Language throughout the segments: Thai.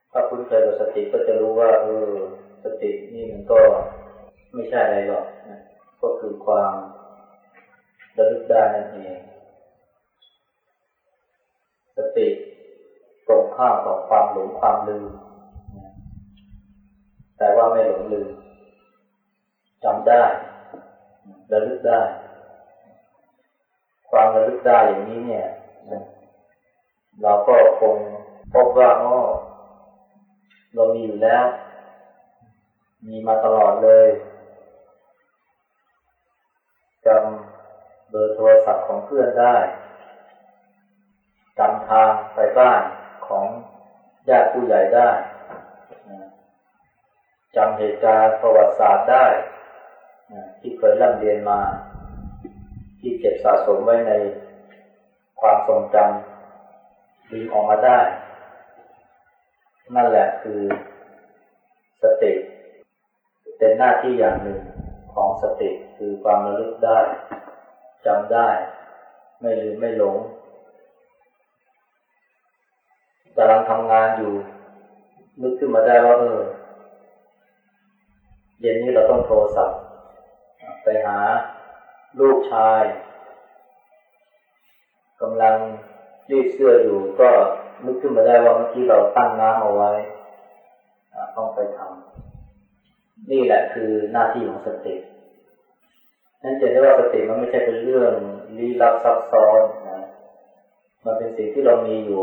ถ้าคุ้นเคยกับสติก็จะรู้ว่าสตินี่มันก็ไม่ใช่อะไรหรอกนะก็คือความระลึกได้นั่นเองสติตรงข้ามกับความหลงความลืมแต่ว่าไม่หลงลืมจำได้ระลึกได้ความระลึกได้อย่างนี้เนี่ยเราก็คงพบว่าเรามีอยู่แล้วมีมาตลอดเลยจำเบอร์โทรศัพท์ของเพื่อนได้จำทางไปบ้านของญาติผู้ใหญ่ได้จำเหตุการณ์ประวัติศาสตร์ได้ที่เคยร่ำเรียนมาที่เก็บสะสมไว้ในความทรงจำดึงออกมาได้นั่นแหละคือสติเป็นหน้าที่อย่างหนึ่งของสติคือความระลึกได้จำได้ไม่ลืมไม่หลงกำลังทำงานอยู่นึกขึ้นมาได้ว่าเย็นนี้เราต้องโทรศัพท์ไปหาลูกชายกำลังรีดเสื้ออยู่ก็นึกขึ้นมาได้ว่าเมื่อกี้เราตั้งน้ำเอาไว้ต้องไปทำนี่แหละคือหน้าที่ของสตินั่นจะได้ว่าสติมันไม่ใช่เป็นเรื่องลี้ลับซับซ้อนนะมันเป็นสิ่งที่เรามีอยู่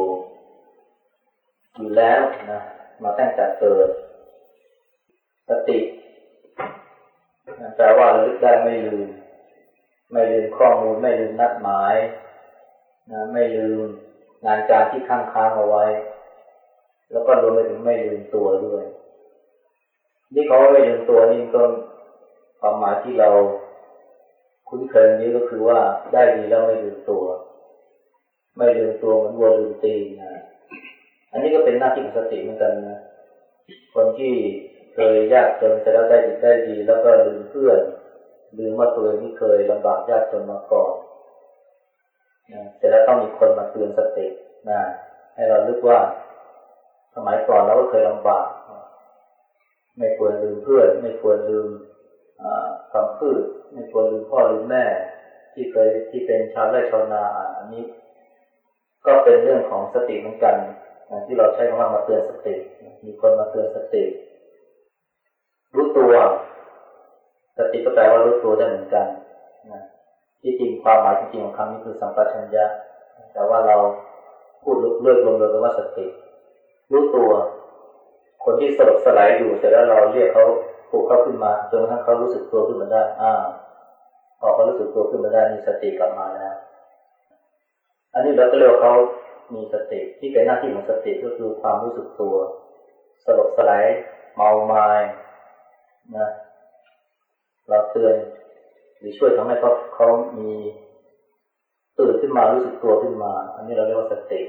แล้วนะมาตั้งแต่เกิดสติแปลว่าระลึกได้ไม่ลืมข้อมูลไม่ลืมนัดหมายนะไม่ลืมงานการที่ค้างเอาไว้แล้วก็รวมไปถึงไม่ลืมตัวด้วยนี่เขาไม่ลืมตัวนี่ก็ความหมายที่เราคุ้นเคยนี้ก็คือว่าได้ดีแล้วไม่ลืมตัวเหมือนวัวลืมตีนนะอันนี้ก็เป็นหน้าที่ของสติเหมือนกันนะคนที่เคยยากจนแต่แล้วได้ดีแล้วก็ลืมเพื่อนลืมว่าตัวเองที่เคยลำบากยากจนมาก่อนนะเสร็จแล้วต้องมีคนมาเตือนสตินะให้เราลึกว่าสมัยก่อนเราก็เคยลำบากไม่ควรลืมเพื่อนไม่ควรลืมคำพูดไม่ควรลืมพ่อลืมแม่ที่เป็นชาวไร่ชาวนาอันนี้ก็เป็นเรื่องของสติเหมือนกันที่เราใช้คำว่ามาเตือนสติมีคนมาเตือนสติรู้ตัวสติก็แปลว่ารู้ตัวได้เหมือนกันนะที่จริงความหมายจริงๆของคำนี้คือสัมปชัญญะแต่ว่าเราพูดเลือกรวมๆกันว่าสติรู้ตัวคนที่สลบสลายอยู่เสร็จแล้วเราเรียกเขาปลุกเขาขึ้นมาจนกระทั่งเขารู้สึกตัวขึ้นมาได้พอเขารู้สึกตัวขึ้นมาได้มีสติกลับมาแล้วอันนี้เราก็เรียกว่าเขามีสติที่เป็นหน้าที่ของสติก็คือความรู้สึกตัวสลบสลายเมามายนะเราเตือนหรือช่วยทำให้เขามีตื่นขึ้นมารู้สึกตัวขึ้นมาอันนี้เราเรียกว่าสติ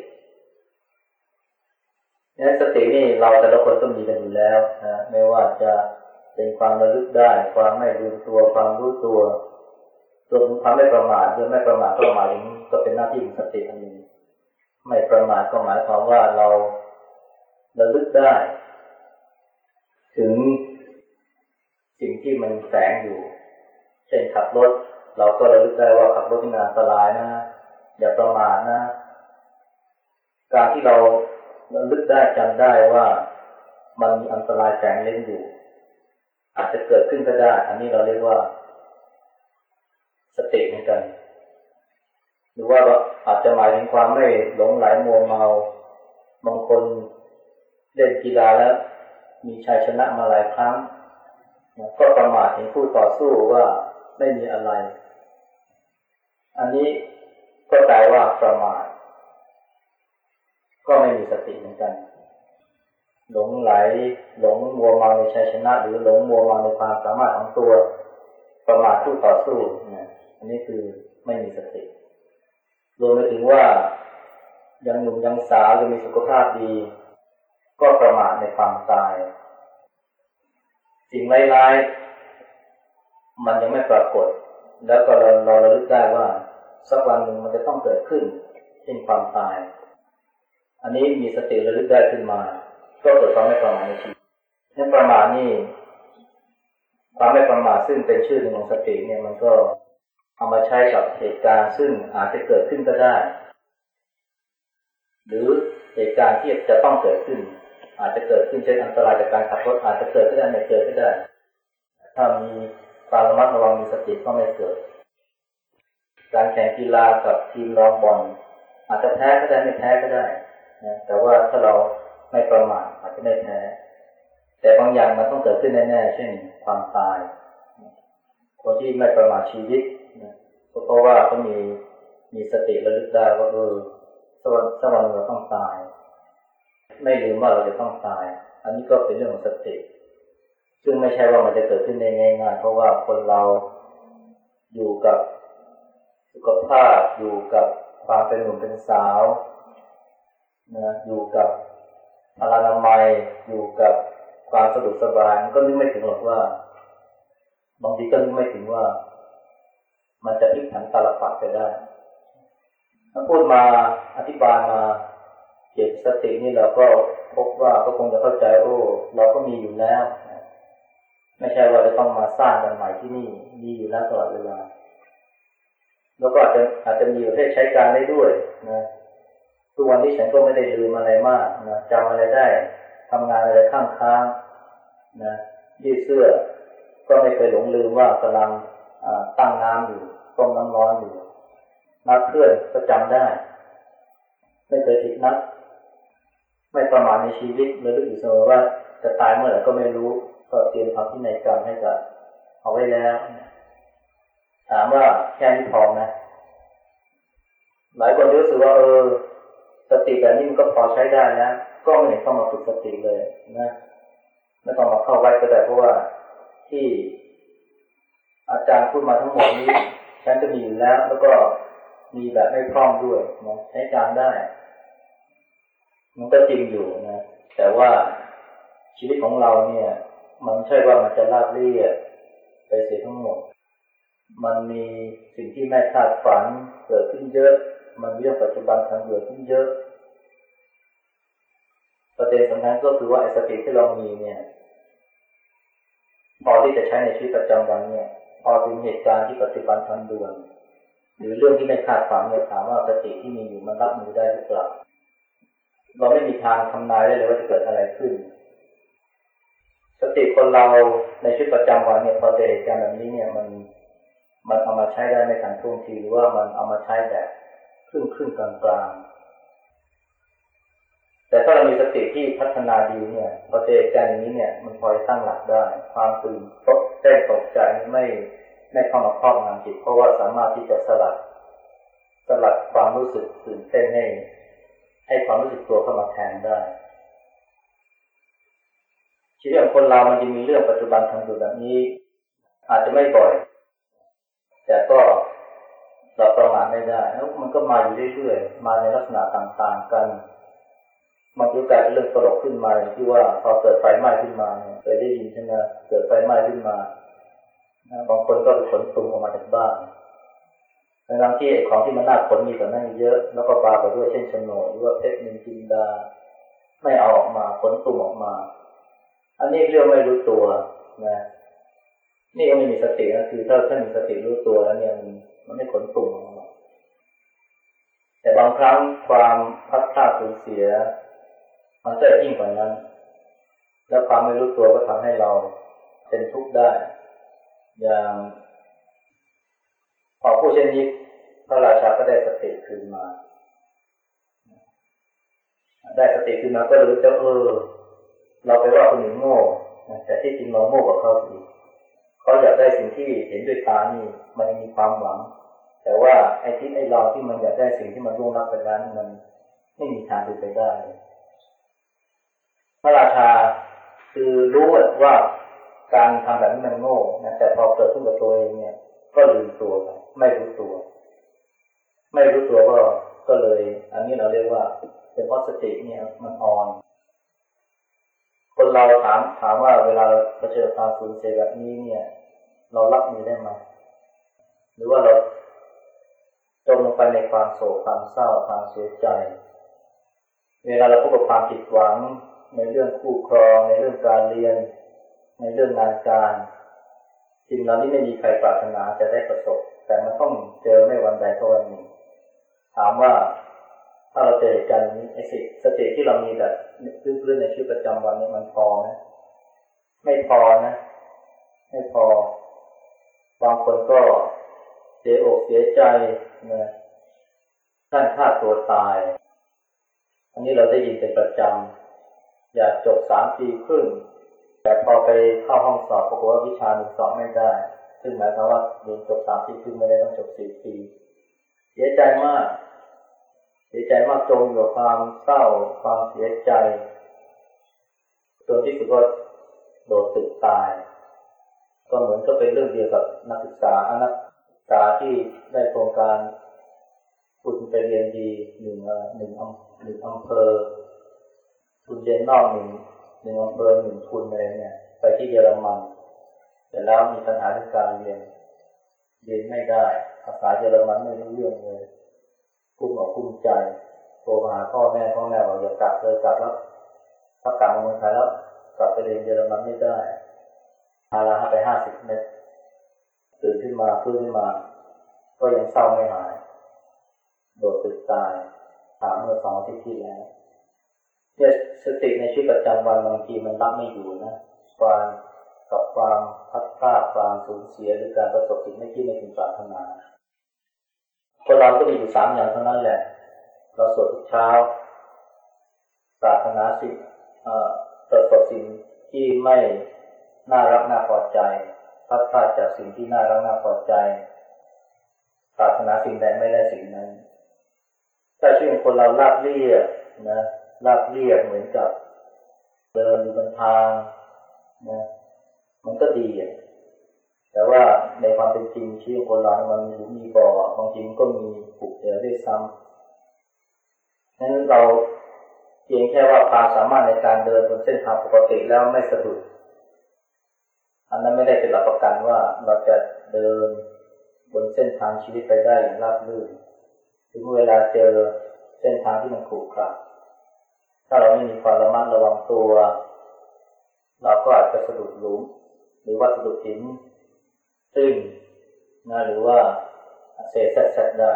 เนี่ยสตินี่เราแต่ละคนต้องมีกันอยู่แล้วนะไม่ว่าจะเป็นความระลึกได้ความไม่ลืมตัวความรู้ตัวรวมถึงความไม่ประมาทหรือไม่ประมาทก็หมายถึงก็เป็นหน้าที่ของสติอันหนึ่งไม่ประมาทก็หมายความว่าเราระลึกได้ถึงสิ่งที่มันแฝงอยู่เช่นขับรถเราก็ระลึกได้ว่าขับรถที่อันตรายนะอย่าประมาทนะการที่เราระลึกได้จำได้ว่ามันมีอันตรายแฝงเล่นอยู่อาจจะเกิดขึ้นก็ได้อันนี้เราเรียกว่าสติเหมือนกันหรือว่าอาจจะหมายถึงความไม่หลงไหลมัวเมาบางคนเล่นกีฬาแล้วมีชัยชนะมาหลายครั้งก็ประมาทเห็นผู้ต่อสู้ว่าไม่มีอะไรอันนี้ก็แปลว่าประมาทก็ไม่มีสติเหมือนกันหลงไหลหลงมัวเมาในชัยชนะหรือหลงมัวเมาในความสามารถของตัวประมาทผู้ต่อสู้อันนี้คือไม่มีสติรวมไปถึงว่ายังหนุ่มยังสาวยังมีสุขภาพดีก็ประมาทในความตายสิ่งร้ายๆมันยังไม่ปรากฏแล้วก็เราระลึกได้ว่าสักวันหนึ่งมันจะต้องเกิดขึ้นเช่นความตายอันนี้มีสติระลึกได้ขึ้นมาก็เกิดความไม่ประมาทในชีวิตนี่ประมาทนี่ความไม่ประมาทซึ่งเป็นชื่อหนึ่งของสติเนี่ยมันก็เอามาใช้กับเหตุการณ์ซึ่งอาจจะเกิดขึ้นก็ได้หรือเหตุการณ์ที่จะต้องเกิดขึ้นอาจจะเกิดขึ้นเช่นอันตรายจากการขับรถอาจจะเกิดก็ได้ไม่เกิดก็ได้ถ้ามีความระมัดระวังมีสติก็ไม่เกิดการแข่งกีฬากับทีมรองบอลอาจจะแพ้ก็ได้ไม่แพ้ก็ได้นะแต่ว่าถ้าเราไม่ประมาทอาจจะไม่แพ้แต่บางอย่างมันต้องเกิดขึ้นแน่ๆเช่นความตายคนที่ไม่ประมาทชีวิตนะเพราะว่าเขามีสติระลึกได้ว่าสักวันเราต้องตายไม่ลืมว่าเราจะต้องตายอันนี้ก็เป็นเรื่องของสติซึ่งไม่ใช่ว่ามันจะเกิดขึ้นได้ง่ายๆเพราะว่าคนเราอยู่กับสุขภาพอยู่กับความเป็นหนุ่มเป็นสาวนะอยู่กับอนามัยอยู่กับความสะดวกสบายมันก็นึกไม่ถึงหรอกว่าบางทีก็นึกไม่ถึงว่ามันจะพลิกผันตาลปัตรไปได้ถ้าพูดมาอธิบายมาเกี่ยวกับสตินี่เราก็พบว่าก็คงจะเข้าใจเราก็มีอยู่แล้วไม่ใช่ว่าจะต้องมาสร้างกันใหม่ที่นี่มีอยู่แล้วตลอดเวลาแล้วก็อาจจะมีประเภทใช้การได้ด้วยนะทุกวันนี้ฉันก็ไม่ได้ลืมอะไรมากนะจำอะไรได้ทำงานอะไรค้างๆนะยืดเสื้อก็ไม่เคยหลงลืมว่ากำลังตั้งน้ำอยู่ต้มน้ำร้อนอยู่นัดเพื่อนก็จำได้ไม่เคยผิดนัดไม่ประมาทในชีวิตระลึกอยู่เสมอว่าจะตายเมื่อไหร่ก็ไม่รู้ก็เตรียมทำพินัยกรรมให้กับเอาไว้แล้วถามว่าแค่นี้พอไหมหลายคนรู้สึกว่าสติแบบนี้มันก็พอใช้ได้นะก็ไม่เห็นต้องมาฝึกสติเลยนะไม่ต้องมาเข้าวัดก็ได้เพราะว่าที่อาจารย์พูดมาทั้งหมดนี้ฉันจะมีอยู่แล้วก็มีแบบไม่พร่องด้วยนะใช้การได้มันก็จริงอยู่นะแต่ว่าชีวิตของเราเนี่ยมันไม่ใช่ว่ามันจะราบเรียบไปเสียทั้งหมดมันมีสิ่งที่ไม่คาดฝันเกิดขึ้นเยอะมันมีเรื่องปัจจุบันทันเกิดขึ้นเยอะประเด็นสำคัญก็คือว่าไอ้สติที่เรามีเนี่ยพอที่จะใช้ในชีวิตประจำวันเนี่ยพอถึงเหตุการณ์ที่ปัจจุบันทันด่วนหรือเรื่องที่ไม่คาดฝันเนี่ยถามว่าสติที่มีอยู่มันรับมือได้หรือเปล่าเราไม่มีทางทำนายได้เลยว่าจะเกิดอะไรขึ้นสติคนเราในชีวิตประจำวันเนี่ยพอเจอเหตุการณ์แบบนี้เนี่ยมันเอามาใช้ได้ไม่ทันท่วงทีหรือว่ามันเอามาใช้แบบครึ่งกลางๆแต่ถ้าเรามีสติที่พัฒนาดีเนี่ยพอเจอเหตุการณ์อย่างนี้เนี่ยมันพอจะตั้งหลักได้ความตื่นเต้นตกใจไม่เข้ามาครอบงำจิตเพราะว่าสามารถที่จะสลัดความรู้สึกตื่นเต้นให้ความรู้สึกตัวเข้ามาแทนได้ชีวิตของคนเรามันจะมีเรื่องปัจจุบันทันด่วนแบบนี้อาจจะไม่บ่อยแต่ก็เราประมาทไม่ได้แล้วมันก็มาอยู่เรื่อยๆมาในลักษณะต่างๆกันมันก็กลายเป็นเรื่องตลกขึ้นมาอย่างที่ว่าพอเกิดไฟไหม้ขึ้นมาเนี่ยเคยได้ยินใช่ไหมเกิดไฟไหม้ขึ้นมาบางคนก็ไปขนตุ่มออกมาจากบ้านทั้งที่ของที่มันน่าขนมีแต่นั่นเยอะแล้วก็ปาไปด้วยเช่นโฉนดหรือว่าเพชรนินจินดาไม่เอาออกมาขนตุ่มออกมาอันนี้เรียกไม่รู้ตัวนะนี่ก็ไม่มีสตินะคือถ้ามีสติรู้ตัวแล้วเนี่ยมันไม่ขนตุ่มออกมาแต่บางครั้งความพลัดพรากสูญเสียมันจะยิ่งกว่านั้นแล้วความไม่รู้ตัวก็ทำให้เราเป็นทุกข์ได้อย่างพอผู้เช่นนี้พระราชาก็ได้สติคืนมาก็รู้ว่าเราไปว่าคนอื่นโง่แต่ที่จริงเราโง่กว่าเขาอีกเขาอยากได้สิ่งที่เห็นด้วยตานี่มันมีความหวังแต่ว่าไอ้เราที่มันอยากได้สิ่งที่มันล่วงลับไปแล้วมันไม่มีทางเป็นไปได้พระราชาคือรู้ว่าการทำแบบนี้มันโง่นะแต่พอเกิดขึ้นกับตัวเองเนี่ยก็ลืมตัวไปไม่รู้ตัวก็เลยอันนี้เราเรียกว่าเป็นเพราะสติเนี่ยมันอ่อนคนเราถามว่าเวลาเผชิญความสูญเสียแบบนี้เนี่ยเรารับมือได้ไหมหรือว่าเราจมลงไปในความโศกความเศร้าความเสียใจเวลาเราพบกับความผิดหวังในเรื่องคู่ครองในเรื่องการเรียนในเรื่องงานการสิ่งเหล่านี้ไม่มีใครปรารถนาจะได้ประสบแต่มันต้องเจอไม่วันใดก็วันหนึ่งถามว่าถ้าเราเจอเหตุการณ์นี้ไอ้สติที่เรามีแบบพื้นๆในชีวิตประจำวันนี้มันพอไหมไม่พอนะไม่พอบางคนก็เสียอกเสียใจนะท่านฆ่าตัวตายอันนี้เราได้ยินเป็นประจำอยากจบ3 ปีครึ่งแต่พอไปเข้าห้องสอบปรากฏว่าวิชา1 2ไม่ได้ซึ่งหมายความว่าเรียนจบ3 ปีครึ่งไม่ได้ต้องจบ4 ปีเสียใจมากจมอยู่กับความเศร้าความเสียใจจนที่สุดก็โดดตึกตายก็เหมือนก็เป็นเรื่องเดียวกับนักศึกษาที่ได้โครงการทุนไปเรียนดีหนึ่งอำเภอทุนเรียนนอกหนึ่งอำเภอ1 ทุนอะไรเนี่ยไปที่เยอรมันแต่แล้วมีปัญหาเรื่องการเรียนไม่ได้ภาษาเยอรมันไม่รู้เรื่องเลยกุ้มใจโทรมาหาพ่อแม่บอกอย่ากลับเลยกลับแล้วถ้ากลับมาเมืองไทยแล้วกลับไปเรียนเยอรมันไม่ได้พาราไป50 เม็ดตื่นขึ้นมาก็ยังเศร้าไม่หายโดดตึกตายถามเมื่อ2 อาทิตย์ที่แล้วเนี่ยสติในชีวิตประจำวันบางทีมันรับไม่อยู่นะความพัดพลาดความสูญเสียหรือการประสบสิ่งไม่คิดไม่ถึงปรารถนาคนเราก็มีอยู่3 อย่างเท่านั้นแหละเราสวดทุกเช้าปรารถนาสิ่งประสบสิ่งที่ไม่น่ารักน่าพอใจพัดพลาดจากสิ่งที่น่ารักน่าพอใจปรารถนาสิ่งใดไม่ได้สิ่งนั้นถ้าชีวิตของคนเราราบเรียบนะราบเรียบเหมือนกับเดินอยู่บนทางนะมันก็ดีแต่ว่าในความเป็นจริงชีวิตของคนเรามันมีบ่อบางทีมันก็มีผุเหวด้วยซ้ำนั้นเราเพียงแค่ว่าความสามารถในการเดินบนเส้นทางปกติแล้วไม่สะดุดอันนั้นไม่ได้เป็นหลักประกันว่าเราจะเดินบนเส้นทางชีวิตไปได้อย่างราบรื่นถึงเวลาเจอเส้นทางที่มันขรุขระถ้าเราไม่มีความระมัดระวังตัวเราก็อาจจะสะดุดหลุมหรือว่าสะดุดหินตื้นนะหรือว่าเศษแซะได้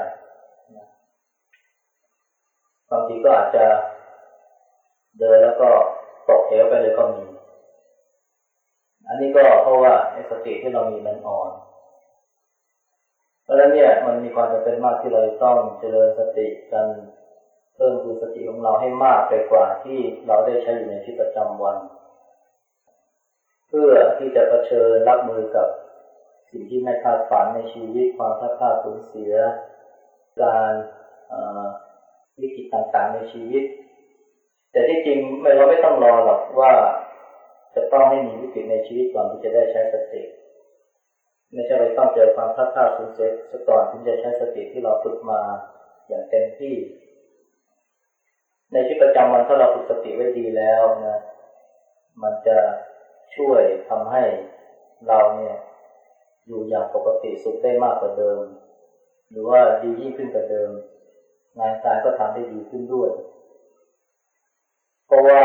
บางทีก็อาจจะเดินแล้วก็ตกเหวไปเลยก็มีอันนี้ก็เพราะว่าสติที่เรามีมันอ่อนเพราะฉะนั้นเนี่ยมันมีความจำเป็นมากที่เราต้องเจริญสติกันเพิ่มพูนสติของเราให้มากไปกว่าที่เราได้ใช้อยู่ในชีวิตประจำวันเพื่อที่จะเผชิญรับมือกับสิ่งที่ไม่คาดฝันในชีวิตความพลาดพลาดสูญเสียการวิกฤตต่างๆในชีวิตแต่ที่จริงเราไม่ต้องรอหรอกว่าจะต้องให้มีวิกฤตในชีวิตก่อนที่จะได้ใช้สติไม่ใช่ไปต้องเจอความพลาดพลาดสูญเสียซะก่อนถึงจะใช้สติที่เราฝึกมาอย่างเต็มที่ในชีวิตประจำวันถ้าเราฝึกสติไว้ดีแล้วนะมันจะช่วยทำให้เราเนี่ยอยู่อย่างปกติสุขได้มากกว่าเดิมหรือว่าดียิ่งขึ้นกว่าเดิมงานการก็ทำได้ดีขึ้นด้วยเพราะว่า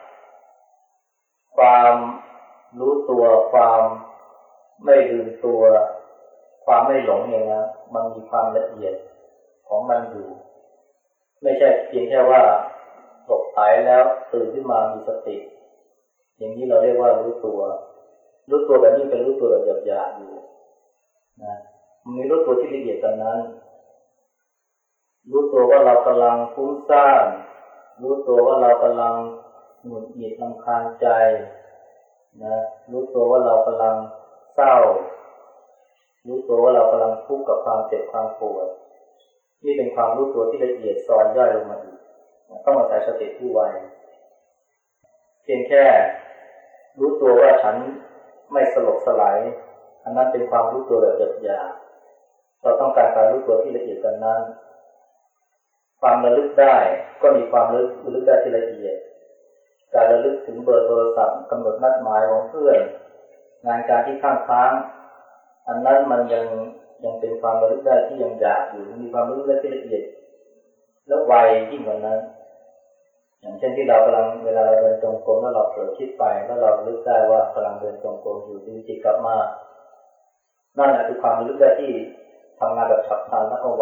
ความรู้ตัวความไม่ลืมตัวความไม่หลงเนี่ยนะมันมีความละเอียดของมันอยู่ไม่ใช่เพียงแค่ว่าหลบหายแล้วตื่นขึ้นมามีสติอย่างนี้เราเรียกว่ารู้ตัวแบบนี้เป็นรู้ตัวแบบหยาบๆอยู่นะมันมีรู้ตัวที่ละเอียดกว่านั้นรู้ตัวว่าเรากำลังฟุ้งซ่านรู้ตัวว่าเรากำลังหงุดหงิดรำคาญใจนะรู้ตัวว่าเรากำลังเศร้ารู้ตัวว่าเรากำลังทุกข์กับความเจ็บความปวดนี่เป็นความรู้ตัวที่ละเอียดซ้อนย่อยลงมาอีกต้องอาศัยสติที่ไวเพียงแค่รู้ตัวว่าฉันไม่สลบสลายอันนั้นเป็นความรู้ตัวแบบหยาบๆเราต้องการการรู้ตัวที่ละเอียดกันนั้นความระลึกได้ก็มีความระลึกได้ที่ละเอียดการระลึกถึงเบอร์โทรศัพท์กำหนดนัดหมายของเพื่อนงานการที่ค้างอันนั้นมันยังเป็นความระลึกได้ที่ยังหยาบอยู่มีความระลึกได้ที่ละเอียดแล้วไวยิ่งกว่านั้นอย่างเช่นที่เรากำลังเวลาเราเดินจงกรมแล้วเราเผลอคิดไปแล้วเราลึกได้ว่ากำลังเดินจงกรมอยู่ดึงจิตกลับมานั่นแหละคือความลึกได้ที่ทำงานแบบฉับพลันและเอาไว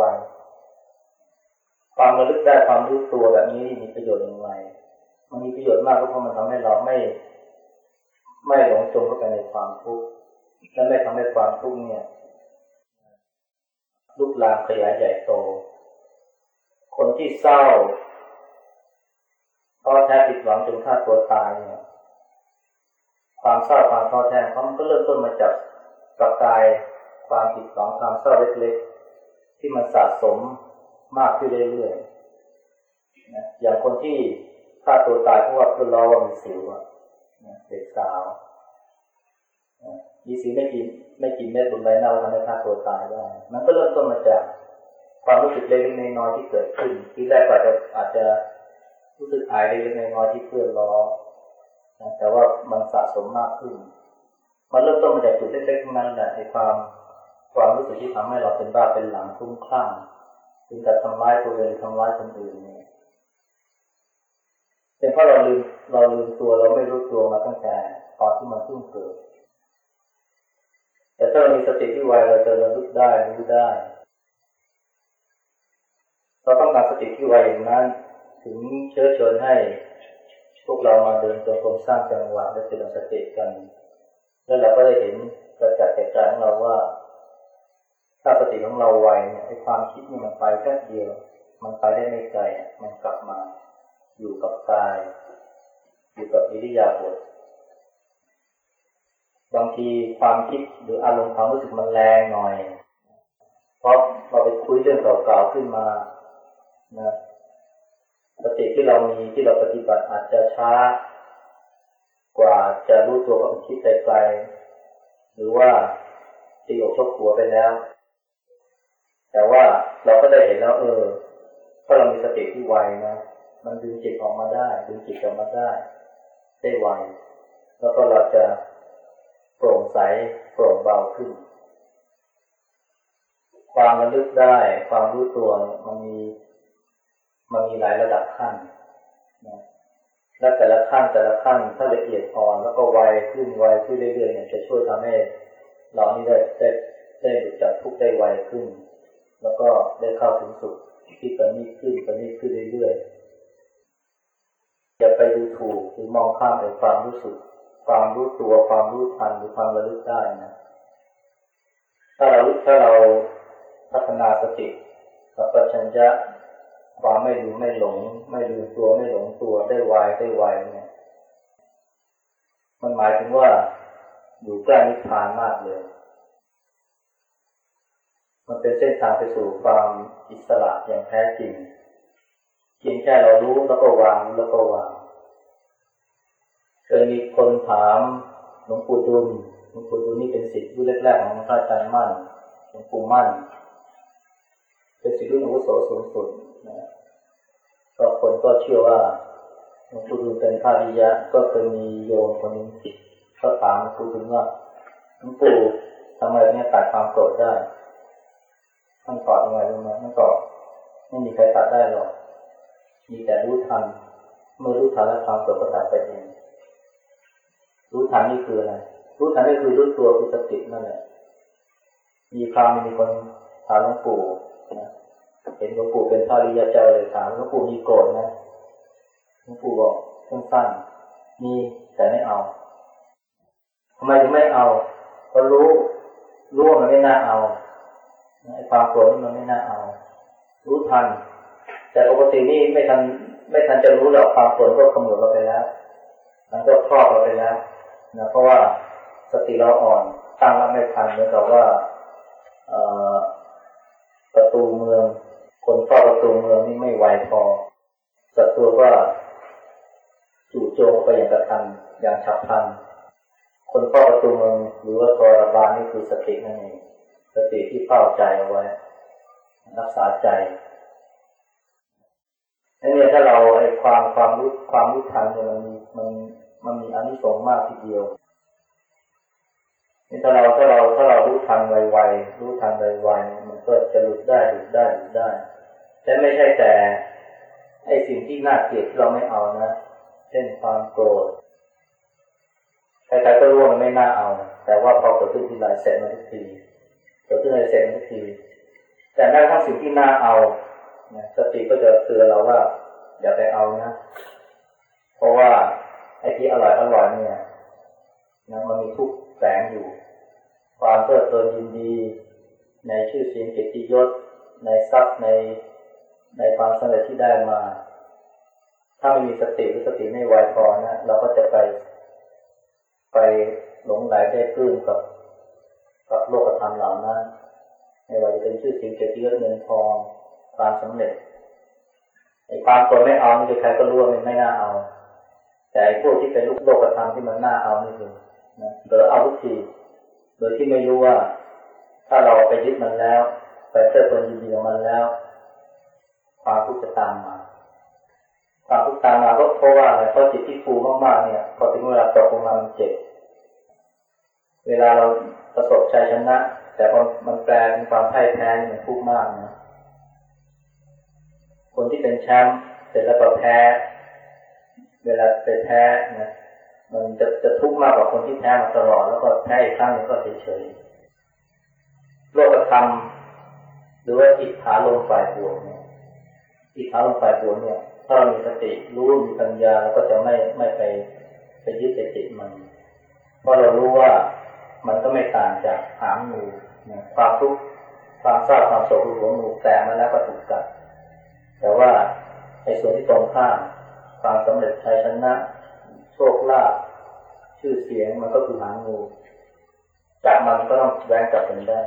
ความระลึกได้ความรู้ตัวแบบนี้มีประโยชน์อย่างไรมันมีประโยชน์มากเพราะมันทำให้เราไม่หลงจมเข้าไปในความทุกข์และไม่ทำให้ความทุกข์เนี่ยลุกลามขยายใหญ่โตคนที่เศร้าท้อแท้ผิดหวังจนฆ่าตัวตายเนี่ยความเศร้าความท้อแท้เขามันก็เริ่มต้นมาจากประกายความผิดหวังความเศร้าเล็กๆที่มันสะสมมากขึ้นเรื่อยๆนะอย่างคนที่ฆ่าตัวตายเพราะว่าเพื่อนล้อว่ามีสิวเด็กสาวมีสิวไม่กี่เม็ดบนใบหน้าทำให้ฆ่าตัวตายได้มันก็เริ่มต้นมาจากความรู้สึกเล็กๆน้อยๆที่เกิดขึ้นที่แรกอาจจะรู้สึกอายเล็กๆน้อยๆที่เพื่อนล้อแต่ว่ามันสะสมมากขึ้นมันเริ่มต้นมาจากจุดเล็กๆนั้นแหละในความรู้สึกที่ทำให้เราเป็นบ้าเป็นหลังคลุ้มคลั่งถึงกับทำร้ายตัวเองทำร้ายคนอื่นเนี่ยเป็นเพราะเราลืมตัวเราไม่รู้ตัวมาตั้งแต่ตอนที่มันเพิ่งเกิดแต่ถ้าเรามีสติที่ไวเราจะระลึกได้รู้ได้เราต้องการสติที่ไวอย่างนั้นถึงเชื้อเชิญให้พวกเรามาเดินจงกรมสร้างจังหวะและเจริญสติกันแล้วเราก็ได้เห็นประจักษ์แก่ใจของเราว่าถ้าสติของเราไวเนี่ยไอ้ความคิดนี่มันไปแค่เดียวมันไปได้ไม่ไกลมันกลับมาอยู่กับกายอยู่กับอิริยาบถบางทีความคิดหรืออารมณ์ความรู้สึกมันแรงหน่อยเพราะเราไปคุยเรื่องเก่าๆขึ้นมานะสติที่เรามีที่เราปฏิบัติอาจจะช้ากว่าจะรู้ตัวว่ามันคิดไกลๆหรือว่าตีอกชกหัวไปแล้วแต่ว่าเราก็ได้เห็นแล้วถ้าเรามีสติที่ไวนะมันดึงจิตออกมาได้ดึงจิตกลับมาได้ไวแล้วก็เราจะโปร่งใสโปร่งเบาขึ้นความระลึกได้ความรู้ตัวมันมีหลายระดับขั้นนะและแต่ละขั้นถ้าละเอียดอ่อนแล้วก็ไวขึ้นเรื่อยๆเนี่ยจะช่วยทำให้เรานี่ได้หลุดจากทุกข์ได้ไวขึ้นแล้วก็ได้เข้าถึงสุขที่ประณีตขึ้นเรื่อยๆอย่าไปดูถูกหรือมองข้ามในความรู้สึกความรู้ตัวความรู้ทันหรือความระลึกได้นะถ้าเราพัฒนาสติสัมปชัญญะความไม่ลืมไม่หลงไม่ลืมตัวไม่หลงตัวได้ไวเนี่ยมันหมายถึงว่าอยู่ใกล้นิพพานมากเลยมันเป็นเส้นทางไปสู่ความอิสระอย่างแท้จริงเพียงแค่เรารู้แล้วก็วางเคยมีคนถามหลวงปู่ดุลนี่เป็นศิษย์รุ่นแรกๆของพระอาจารย์มั่นหลวงปู่มั่นเป็นศิษย์รุ่นอาวุโสสูงสุดนะก็คนก็เชื่อว่าหลวงปู่ดุลเป็นพระอริยะก็เคยมีโยมคนนึงเขาถามหลวงปู่ดุลว่าหลวงปู่ทำไมเนี่ยตัดความโกรธได้ท่านตอบยังไงรู้ไหมท่านตอบไม่มีใครตัดได้หรอกมีแต่รู้ทันเมื่อรู้ทันแล้วความโกรธก็ดับไปเองรู้ทันนี่คืออะไรรู้ทันนี่คือรู้ตัวคือสตินั่นแหละมีคราวมีคนถามหลวงปู่นะเห็นหลวงปู่เป็นพระอริยเจ้าเลยถามหลวงปู่มีโกรธไหมหลวงปู่บอกสั้นๆมีแต่ไม่เอาทำไมถึงไม่เอาเพราะรู้ว่ามันไม่น่าเอาไอ้ความโกรธนี่มันไม่น่าเอารู้ทันแต่ปกตินี่ไม่ทันจะรู้หรอกความโกรธก็ขมือบเราไปแล้วมันก็ครอบเราไปแล้วนะเพราะว่าสติเราอ่อนตั้งรับไม่ทันเหมือนกับว่าประตูเมืองคนเฝ้าประตูเมืองนี่ไม่ไวพอศัตรูก็จู่โจมไปอย่างกระทันอย่างฉับพลันคนเฝ้าประตูเมืองหรือว่าตัวระบาดนี่คือสตินั่นเองสติที่เฝ้าใจเอาไว้รักษาใจนี่ถ้าเราไอ้ความรู้ทันเนี่ยมันมีอานิสงส์มากทีเดียวนี่ถ้าเรารู้ทันไวๆมันก็จะหลุดได้แต่ไม่ใช่แต่ไอ้สิ่งที่น่าเกลียดที่เราไม่เอานะเช่นความโกรธใครๆก็รู้ว่ามันไม่น่าเอาแต่ว่าพอเกิดขึ้นทีไรเสร็จมันทุกทีเกิดขึ้นอะไรเสร็จมันทุกทีแต่แม้ทั้งสิ่งที่น่าเอาสติก็จะเตือนเราว่าอย่าไปเอานะเพราะว่าไอ้ที่อร่อยเนี่ยนะมันมีทุกข์แฝงอยู่ความเพลิดเพลินยินดีในชื่อเสียงเกียรติยศในทรัพย์ในความสำเร็จที่ได้มาถ้าไม่มีสติหรือสติไม่ไวพอนะเราก็จะไปหลงไหลได้ปลื้มกับโลกธรรมเหล่านั้นไม่ว่าจะเป็นชื่อเสียงเกียรติยศเงินทองความสำเร็จไอ้ความโกรธไม่เอานี่ใครก็รู้ว่ามันไม่น่าเอาแต่ไอ้พวกที่เป็นโลกธรรมที่มันน่าเอานี่คือนะเผลอเอาทุกทีโดยที่ไม่รู้ว่าถ้าเราไปยึดมันแล้วไปเพลิดเพลินยินดีกับมันแล้วความทุกข์จะตามมาความทุกข์ตามมาก็เพราะว่าอะไรเพราะจิตที่ฟูมากๆเนี่ยพอถึงเวลาตกลงมามันเจ็บเวลาเราประสบชัยชนะแต่พอมันแปลเป็นความพ่ายแพ้มันทุกข์มากนะคนที่เป็นแชมป์เสร็จแล้วก็แพ้เวลาไปแพ้นะมันจะทุกข์มากกว่าคนที่แพ้มาตลอดแล้วก็แพ้อีกครั้งนึงก็เฉยๆโลกธรรมหรือว่าอิทธาลมฝ่ายบวกเนี่ยอิทธาลมฝ่ายบวกเนี่ยถ้าเรามีสติรู้มีปัญญาเราก็จะไม่ไปยึดติดมันเพราะเรารู้ว่ามันก็ไม่ต่างจากหางงูนะความทุกข์ความเศร้าความโศกหัวงูแตกมาแล้วก็ถูกกัดแต่ว่าในส่วนที่ตรงข้ามความสำเร็จชัยชนะโชคลาภชื่อเสียงมันก็คือหางงูจากมันก็ต้องแหวกกลับเป็นได้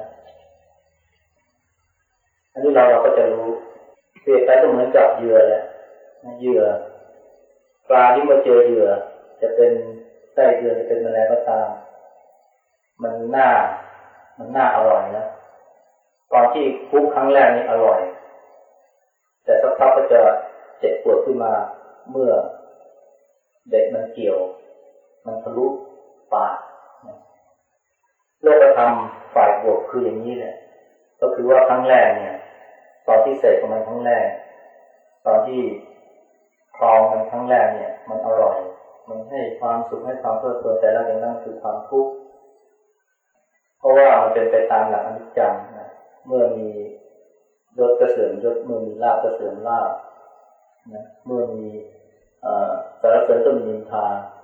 อันนี้เราก็จะรู้เปรียบไปก็เหมือนกับเหยื่อแหละเหยื่อปลาที่มาเจอเหยื่อจะเป็นไส้เดือนจะเป็นแมลงก็ตามมันน่าอร่อยนะตอนที่คุกครั้งแรกนี่อร่อยแต่สักพักก็จะเจ็บปวดขึ้นมาเมื่อเด็กมันเกี่ยวมันทะลุปากโลกธรรมฝ่ายบวกคืออย่างนี้แหละก็คือว่าครั้งแรกเนี่ยตอนที่เสพของมันครั้งแรกตอนที่ครองมันครั้งแรกเนี่ยมันอร่อยมันให้ความสุขให้ความเพลิดเพลินแต่แล้วอย่างนั้นคือความทุกข์เพราะว่ามันเป็นไปตามหลักอนิจจังนะเมื่อมียศก็เสื่อมยศเมื่อมีลาภก็เสื่อมลาภนะเมื่อมีสรรเสริญก็มีนินทา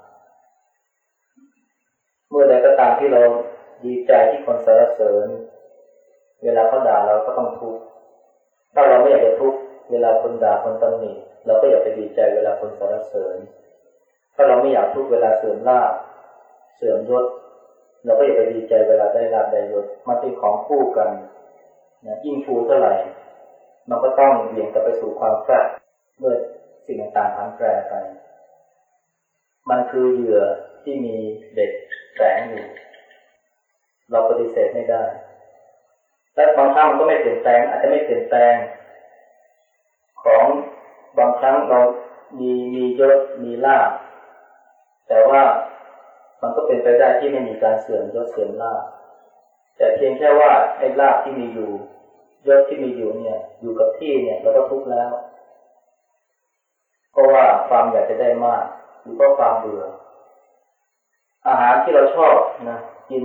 เมื่อใดก็ตามที่เราดีใจที่คนสรรเสริญเวลาเขาด่าเราก็ต้องทุกข์ถ้าเราไม่อยากจะทุกข์เวลาคนด่าคนตำหนิเราก็อย่าไปดีใจเวลาคนสรรเสริญถ้าเราไม่อยากทุกข์เวลาเสื่อมลาภเสื่อมยศเราก็อย่าไปดีใจเวลาได้ลาภได้ยศมันเป็นของคู่กันนะยิ่งฟูเท่าไหร่มันก็ต้องเบี่ยงกลับไปสู่ความแฝงเมื่อสิ่งต่างๆผันแปรไปมันคือเหยื่อที่มีเด็กแฝงอยู่เราปฏิเสธไม่ได้และบางครั้งมันก็ไม่เปลี่ยนแปลงอาจจะไม่เปลี่ยนแปลงของบางครั้งเรามียศมีลาภแต่ว่ามันก็เป็นไปได้ที่ไม่มีการเสื่อมยศเสื่อมลาภแต่เพียงแค่ว่าไอ้ลาภที่มีอยู่ยศที่มีอยู่เนี่ยอยู่กับที่เนี่ยเราก็ทุกข์แล้วเพราะว่าความอยากจะได้มากหรือเพราะความเบื่ออาหารที่เราชอบนะกิน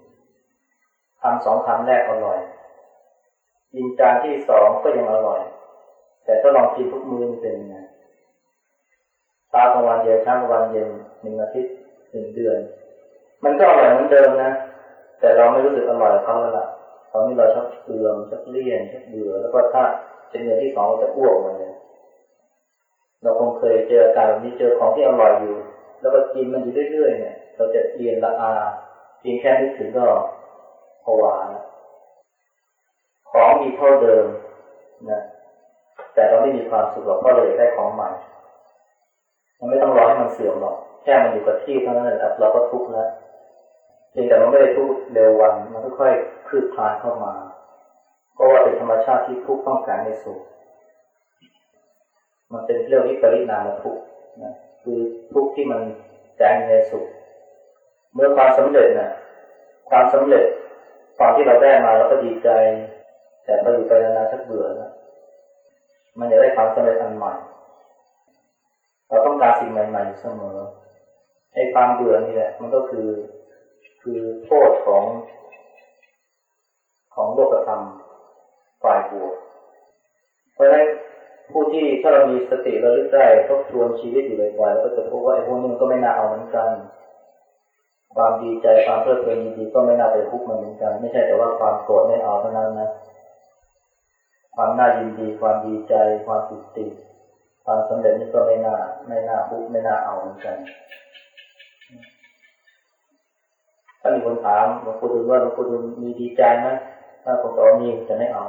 2 คำแรกอร่อยกินจานที่2ก็ยังอร่อยแต่ถ้าลองกินทุกมื้อเป็นไงเช้ากลางวันเย็นเช้ากลางวันเย็น1 อาทิตย์1 เดือนมันก็อร่อยเหมือนเดิมนะแต่เราไม่รู้สึกอร่อยเท่าแล้วล่ะตอนนี้เราชักเบื่อชักเลี่ยนชักเบื่อแล้วก็ถ้าเป็นเดือนที่2เราจะอ้วกมาเลยเราคงเคยเจออาการแบบนี้เจอของที่อร่อยอยู่แล้วก็กินมันอยู่เรื่อยๆเนี่ยเราจะเอียนละอาเพียงแค่นึกถึงก็ผวาของมีเท่าเดิมนะแต่เราไม่มีความสุขหรอกเพราะเราอยากได้ของใหม่มันไม่ต้องรอให้มันเสื่อมหรอกแค่มันอยู่กับที่เท่านั้นแหละเราก็ทุกข์แล้วเพียงแต่มันไม่ได้ทุกข์เร็ววันมันค่อยๆคืบคลานเข้ามาเพราะว่าเป็นธรรมชาติที่ทุกข์ต้องการในสุขมันเป็นเรื่องวิปริณามทุกข์นะคือทุกข์ที่มันแสงในสุขเมื่อความสำเร็จนะความสำเร็จตอนที่เราได้มาเราก็ดีใจแต่พออยู่ไปนานๆชักเบื่อแล้วมันอยากได้ความสำเร็จอันใหม่เราต้องการสิ่งใหม่ๆเสมอไอ้ความเบื่อนี่แหละมันก็คือโทษของโลกธรรมฝ่ายบวกเพราะฉะนั้นผู้ที่ถ้าเรามีสติระลึกได้ทบทวนชีวิตอยู่บ่อยๆแล้วก็จะพบว่าไอ้พวกนี้มันก็ไม่น่าเอาเหมือนกันความดีใจความเพลิดเพลินดีๆก็ไม่น่าไปทุกข์มันเหมือนกันไม่ใช่แต่ว่าความโกรธไม่เอาเท่านั้นนะความน่ายินดีความดีใจความปิติความสำเร็จนี่ก็ไม่น่าทุกข์ไม่น่าเอาเหมือนกันถ้ามีคนถามหลวงปู่ดูลว่าหลวงปู่ดูลมีดีใจไหมถ้าผมตอบมีจะไม่เอา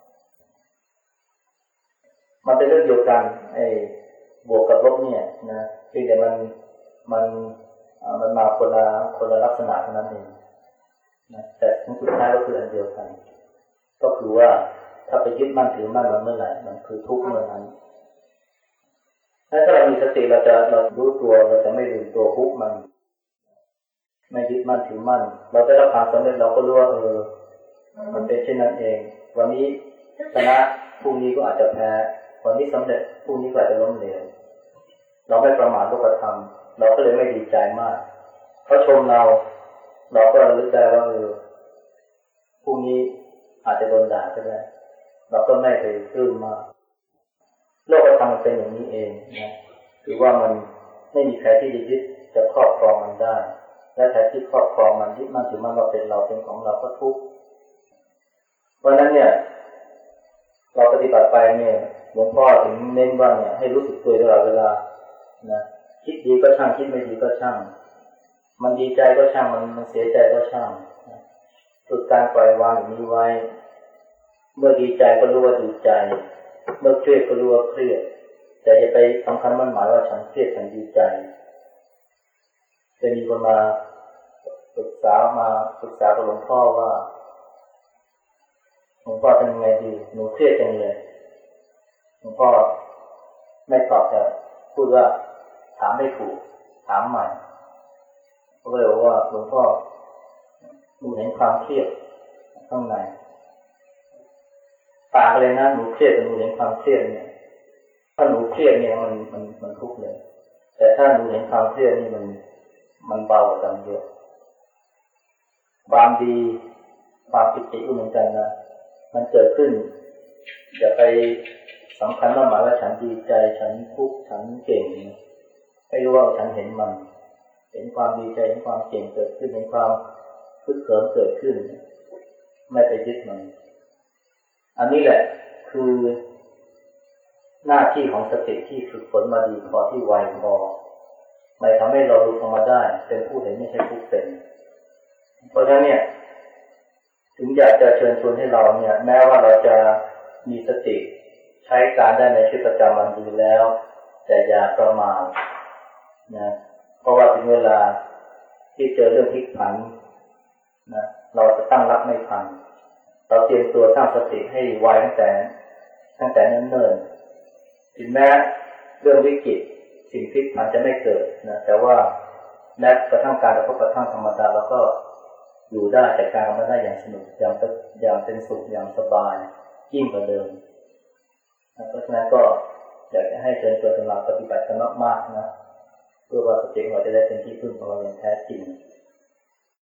มันเป็นเรื่องเดียวกันไอ้บวกกับลบเนี่ยนะเพียงแต่มันมาคนละลักษณะเท่านั้นเองนะแต่สุดท้ายก็คืออันเดียวกันก็คือว่าถ้าไปยึดมั่นถือมั่นมันเมื่อไหร่มันคือทุกข์เมื่อนั้นถ้าเรามีสติเรารู้ตัวเราจะไม่ลืมตัวทุกข์มันไม่ยึดมั่นถือมั่นเราได้รับความสำเร็จเราก็รู้ว่ามันเป็นเช่นนั้นเองวันนี้ชนะพรุ่งนี้ก็อาจจะแพ้วันนี้สำเร็จพรุ่งนี้ก็อาจจะล้มเหลวเราไม่ประมาทโลกธรรมเราก็เลยไม่ดีใจมากเขาชมเราก็ระลึกได้ว่าพรุ่งนี้อาจจะโดนด่าก็ได้เราก็ไม่ไปปลื้มมากโลกธรรมมันเป็นอย่างนี้เองนะคือว่ามันไม่มีใครที่ยึดจะครอบครองมันได้และใครที่ครอบครองมันยึดมั่นถือมั่นว่าเป็นเราเป็นของเราก็ทุกข์เพราะนั้นเนี่ยเราปฏิบัติไปเนี่ยหลวงพ่อถึงเน้นว่าเนี่ยให้รู้สึกตัวตลอดเวลานะคิดดีก็ช่างคิดไม่ดีก็ช่างมันดีใจก็ช่างมันเสียใจก็ช่างฝึกการปล่อยวางอย่างนี้ไว้เมื่อดีใจก็รู้ว่าดีใจเมื่อเครียดก็รู้ว่าเครียดแต่อย่าไปสำคัญมั่นหมายว่าฉันเครียดฉันดีใจจะมีคนมาปรึกษากับหลวงพ่อว่าหลวงพ่อทำยังไงดีหนูเครียดจังเลยหลวงพ่อไม่ตอบแต่พูดว่าถามไม่ถูกถามใหม่ก็เลยบอกว่าหลวงพ่อหนูเห็นความเครียดข้างในปากเลยนะหนูเครียดแต่หนูเห็นความเครียดเนี่ยถ้าหนูเครียดเนี่ยมันทุกข์เลยแต่ถ้าหนูเห็นความเครียดนี่มันเบากว่ากันเยอะความดีความปิติก็เหมือนกันนะมันเกิดขึ้นอย่าไปสำคัญว่าหมายว่าฉันดีใจฉันทุกข์ฉันเก่งให้รู้ว่าฉันเห็นมันเห็นความดีใจเห็นความเก่งเกิดขึ้นเห็นความพึกเขิมเกิดขึ้นไม่ไปยึดมันอันนี้แหละคือหน้าที่ของสติที่ฝึกฝนมาดีพอที่ไวพอไม่ทำให้เรารู้ออกมาได้เป็นผู้เห็นไม่ใช่ผู้เป็นเพราะฉะนั้นเนี่ยถึงอยากจะเชิญชวนให้เราเนี่ยแม้ว่าเราจะมีสติใช้การได้ในชีวิตประจำวันดีแล้วแต่อย่าประมาทนะเพราะว่าถึงเวลาที่เจอเรื่องพลิกผันนะเราจะตั้งรับไม่ทันเราเตรียมตัวสร้างสติให้ไวตั้งแต่เนิ่นๆถึงแม้เรื่องวิกฤตสิ่งพลิกผันจะไม่เกิดนะแต่ว่าแม้กระทั่งการกระทบกระทั่งธรรมดาเราก็อยู่ได้แต่การมันได้อย่างสนุกอย่างเป็นสุขอย่างสบายยิ่งกว่าเดิมเพราะฉะนั้นก็อยากจะให้เชิญชวนสำหรับปฏิบัติกันมากๆนะเพื่อว่าสติของเราจะได้เป็นที่พึ่งของเราอย่างแท้จริง